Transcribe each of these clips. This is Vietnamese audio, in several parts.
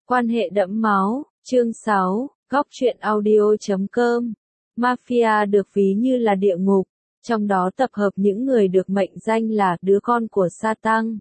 Quan hệ đẫm máu, chương 6, góc truyện audio.com. Mafia được ví như là địa ngục, trong đó tập hợp những người được mệnh danh là đứa con của Satan.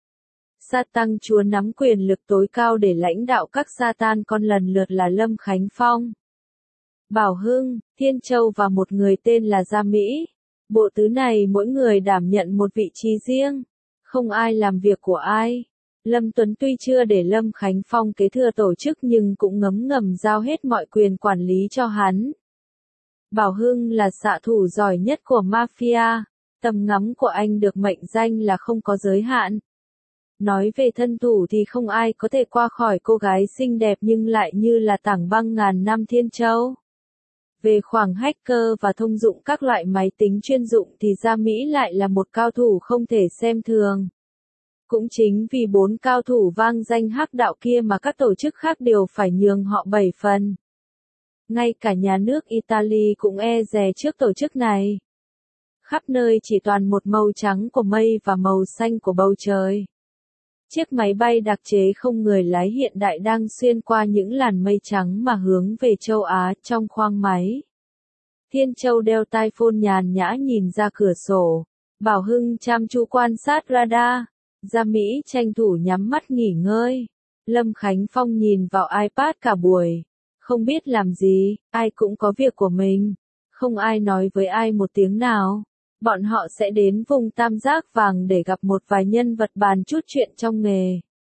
Satan chúa nắm quyền lực tối cao để lãnh đạo các Satan con lần lượt là Lâm Khánh Phong, Bảo Hưng, Thiên Châu và một người tên là Gia Mỹ. Bộ tứ này mỗi người đảm nhận một vị trí riêng, không ai làm việc của ai. Lâm Tuấn tuy chưa để Lâm Khánh Phong kế thừa tổ chức nhưng cũng ngấm ngầm giao hết mọi quyền quản lý cho hắn. Bảo Hưng là xạ thủ giỏi nhất của Mafia, tầm ngắm của anh được mệnh danh là không có giới hạn. Nói về thân thủ thì không ai có thể qua khỏi cô gái xinh đẹp nhưng lại như là tảng băng ngàn năm Thiên Châu. Về khoảng hacker và thông dụng các loại máy tính chuyên dụng thì Gia Mỹ lại là một cao thủ không thể xem thường. Cũng chính vì 4 cao thủ vang danh hắc đạo kia mà các tổ chức khác đều phải nhường họ 7 phần. Ngay cả nhà nước Italy cũng e dè trước tổ chức này. Khắp nơi chỉ toàn một màu trắng của mây và màu xanh của bầu trời. Chiếc máy bay đặc chế không người lái hiện đại đang xuyên qua những làn mây trắng mà hướng về châu Á trong khoang máy. Thiên Châu đeo tai phone nhàn nhã nhìn ra cửa sổ. Bảo Hưng chăm chú quan sát radar. Gia Mỹ tranh thủ nhắm mắt nghỉ ngơi. Lâm Khánh Phong nhìn vào iPad cả buổi. Không biết làm gì, ai cũng có việc của mình. Không ai nói với ai một tiếng nào. Bọn họ sẽ đến vùng Tam Giác Vàng để gặp một vài nhân vật bàn chút chuyện trong nghề.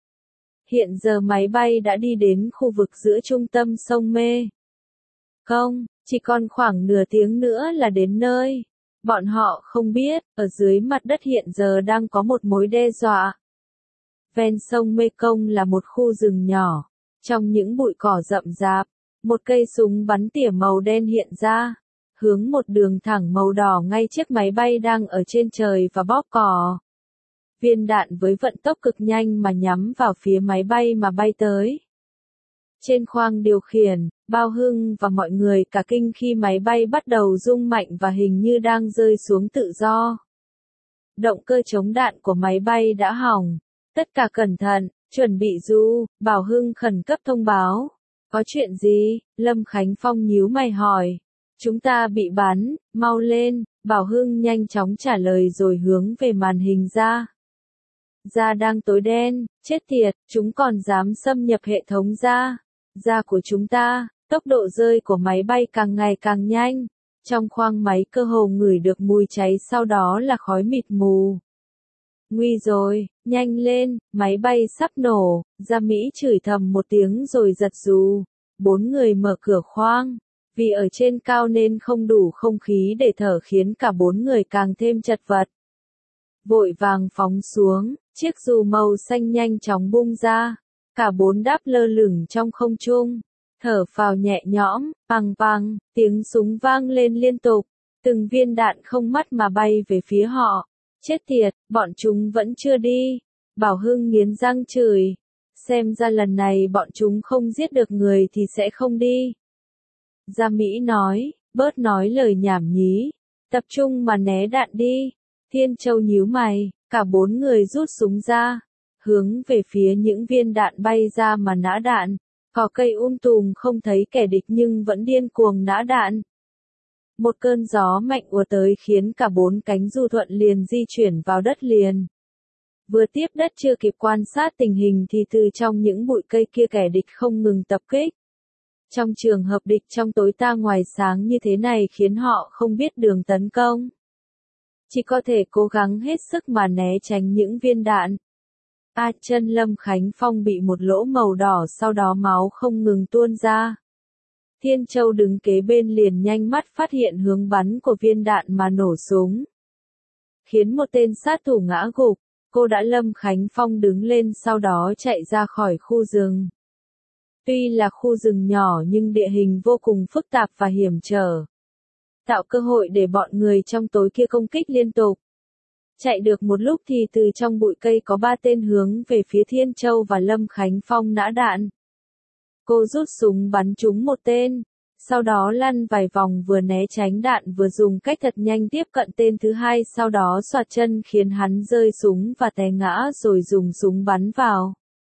Hiện giờ máy bay đã đi đến khu vực giữa trung tâm sông Mê Công, chỉ còn khoảng nửa tiếng nữa là đến nơi. Bọn họ không biết, ở dưới mặt đất hiện giờ đang có một mối đe dọa. Ven sông Mê Công là một khu rừng nhỏ. Trong những bụi cỏ rậm rạp, một cây súng bắn tỉa màu đen hiện ra, hướng một đường thẳng màu đỏ ngay chiếc máy bay đang ở trên trời và bóp cò. Viên đạn với vận tốc cực nhanh mà nhắm vào phía máy bay mà bay tới. Trên khoang điều khiển, Bao Hưng và mọi người cả kinh khi máy bay bắt đầu rung mạnh và hình như đang rơi xuống tự do. Động cơ chống đạn của máy bay đã hỏng. Tất cả cẩn thận, chuẩn bị du, Bảo Hưng khẩn cấp thông báo. Có chuyện gì? Lâm Khánh Phong nhíu mày hỏi. Chúng ta bị bắn, mau lên, Bảo Hưng nhanh chóng trả lời rồi hướng về màn hình ra. Da đang tối đen, chết tiệt, chúng còn dám xâm nhập hệ thống da của chúng ta. Tốc độ rơi của máy bay càng ngày càng nhanh. Trong khoang máy cơ hồ ngửi được mùi cháy, sau đó là khói mịt mù. Nguy rồi, nhanh lên, máy bay sắp nổ. Gia Mỹ chửi thầm một tiếng rồi giật dù. 4 người mở cửa khoang. Vì ở trên cao nên không đủ không khí để thở khiến cả 4 người càng thêm chật vật. Vội vàng phóng xuống, chiếc dù màu xanh nhanh chóng bung ra. Cả 4 đáp lơ lửng trong không trung. Thở phào nhẹ nhõm, pằng pằng, tiếng súng vang lên liên tục. Từng viên đạn không mắt mà bay về phía họ. Chết tiệt, bọn chúng vẫn chưa đi. Bảo Hưng nghiến răng chửi. Xem ra lần này bọn chúng không giết được người thì sẽ không đi. Gia Mỹ nói, bớt nói lời nhảm nhí. Tập trung mà né đạn đi. Thiên Châu nhíu mày, cả 4 người rút súng ra. Hướng về phía những viên đạn bay ra mà nã đạn. Cỏ cây tùm không thấy kẻ địch nhưng vẫn điên cuồng nã đạn. Một cơn gió mạnh ùa tới khiến cả 4 cánh du thuận liền di chuyển vào đất liền. Vừa tiếp đất chưa kịp quan sát tình hình thì từ trong những bụi cây kia kẻ địch không ngừng tập kích. Trong trường hợp địch trong tối ta ngoài sáng như thế này khiến họ không biết đường tấn công. Chỉ có thể cố gắng hết sức mà né tránh những viên đạn. Chân Lâm Khánh Phong bị một lỗ màu đỏ, sau đó máu không ngừng tuôn ra. Thiên Châu đứng kế bên liền nhanh mắt phát hiện hướng bắn của viên đạn mà nổ súng. Khiến một tên sát thủ ngã gục, cô đã Lâm Khánh Phong đứng lên sau đó chạy ra khỏi khu rừng. Tuy là khu rừng nhỏ nhưng địa hình vô cùng phức tạp và hiểm trở. Tạo cơ hội để bọn người trong tối kia công kích liên tục. Chạy được một lúc thì từ trong bụi cây có 3 tên hướng về phía Thiên Châu và Lâm Khánh Phong nã đạn. Cô rút súng bắn trúng một tên, sau đó lăn vài vòng vừa né tránh đạn vừa dùng cách thật nhanh tiếp cận tên thứ hai, sau đó xoạc chân khiến hắn rơi súng và té ngã rồi dùng súng bắn vào.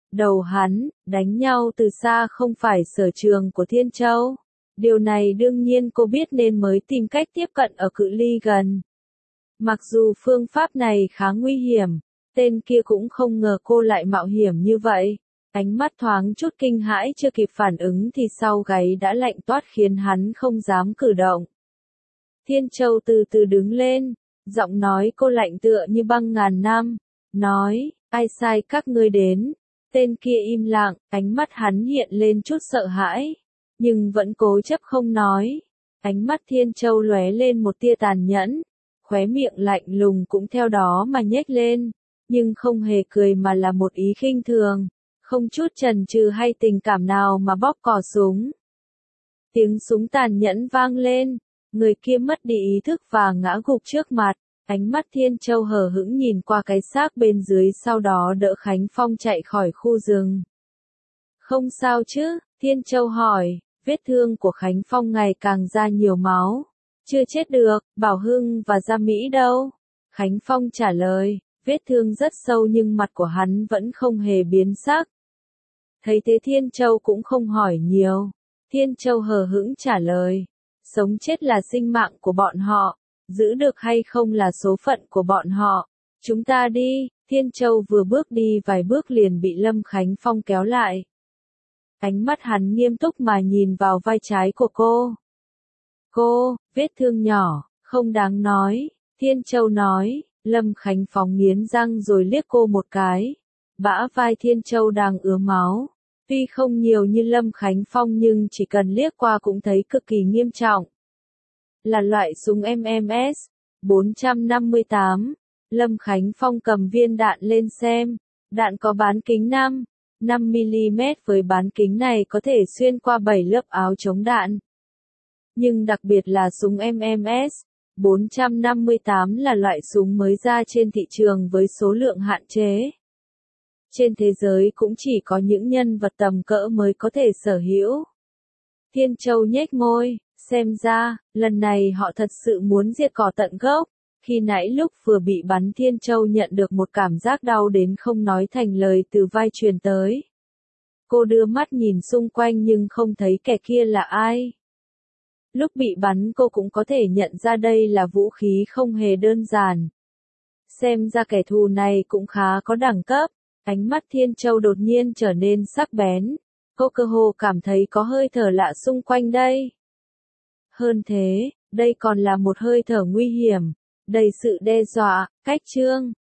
đầu hắn, đánh nhau từ xa không phải sở trường của Thiên Châu. Điều này đương nhiên cô biết nên mới tìm cách tiếp cận ở cự ly gần. Mặc dù phương pháp này khá nguy hiểm, tên kia cũng không ngờ cô lại mạo hiểm như vậy. Ánh mắt thoáng chút kinh hãi chưa kịp phản ứng thì sau gáy đã lạnh toát khiến hắn không dám cử động. Thiên Châu từ từ đứng lên, giọng nói cô lạnh tựa như băng ngàn năm, nói, ai sai các ngươi đến. Tên kia im lặng, ánh mắt hắn hiện lên chút sợ hãi, nhưng vẫn cố chấp không nói. Ánh mắt Thiên Châu lóe lên một tia tàn nhẫn, khóe miệng lạnh lùng cũng theo đó mà nhếch lên, nhưng không hề cười mà là một ý khinh thường, không chút chần chừ hay tình cảm nào mà bóp cò súng. Tiếng súng tàn nhẫn vang lên, người kia mất đi ý thức và ngã gục trước mặt. Ánh mắt Thiên Châu hờ hững nhìn qua cái xác bên dưới, sau đó đỡ Khánh Phong chạy khỏi khu rừng. Không sao chứ? Thiên Châu hỏi, vết thương của Khánh Phong ngày càng ra nhiều máu. Chưa chết được. Bảo Hưng và Gia Mỹ đâu? Khánh Phong trả lời, vết thương rất sâu nhưng mặt của hắn vẫn không hề biến sắc. Thấy thế Thiên Châu cũng không hỏi nhiều. Thiên Châu hờ hững trả lời, sống chết là sinh mạng của bọn họ. Giữ được hay không là số phận của bọn họ. Chúng ta đi. Thiên Châu vừa bước đi vài bước liền bị Lâm Khánh Phong kéo lại. Ánh mắt hắn nghiêm túc mà nhìn vào vai trái của cô. Cô, vết thương nhỏ, không đáng nói. Thiên Châu nói. Lâm Khánh Phong nghiến răng rồi liếc cô một cái. Bả vai Thiên Châu đang ứa máu. Tuy không nhiều như Lâm Khánh Phong nhưng chỉ cần liếc qua cũng thấy cực kỳ nghiêm trọng. Là loại súng MMS 458. Lâm Khánh Phong cầm viên đạn lên xem. Đạn có bán kính 5mm, với bán kính này có thể xuyên qua 7 lớp áo chống đạn. Nhưng đặc biệt là súng MMS 458 là loại súng mới ra trên thị trường với số lượng hạn chế. Trên thế giới cũng chỉ có những nhân vật tầm cỡ mới có thể sở hữu. Thiên Châu nhếch môi, xem ra, lần này họ thật sự muốn diệt cỏ tận gốc. Khi nãy lúc vừa bị bắn Thiên Châu nhận được một cảm giác đau đến không nói thành lời từ vai truyền tới. Cô đưa mắt nhìn xung quanh nhưng không thấy kẻ kia là ai. Lúc bị bắn cô cũng có thể nhận ra đây là vũ khí không hề đơn giản. Xem ra kẻ thù này cũng khá có đẳng cấp. Ánh mắt Thiên Châu đột nhiên trở nên sắc bén. Cô cơ hồ cảm thấy có hơi thở lạ xung quanh đây. Hơn thế, đây còn là một hơi thở nguy hiểm, đầy sự đe dọa. Cách chương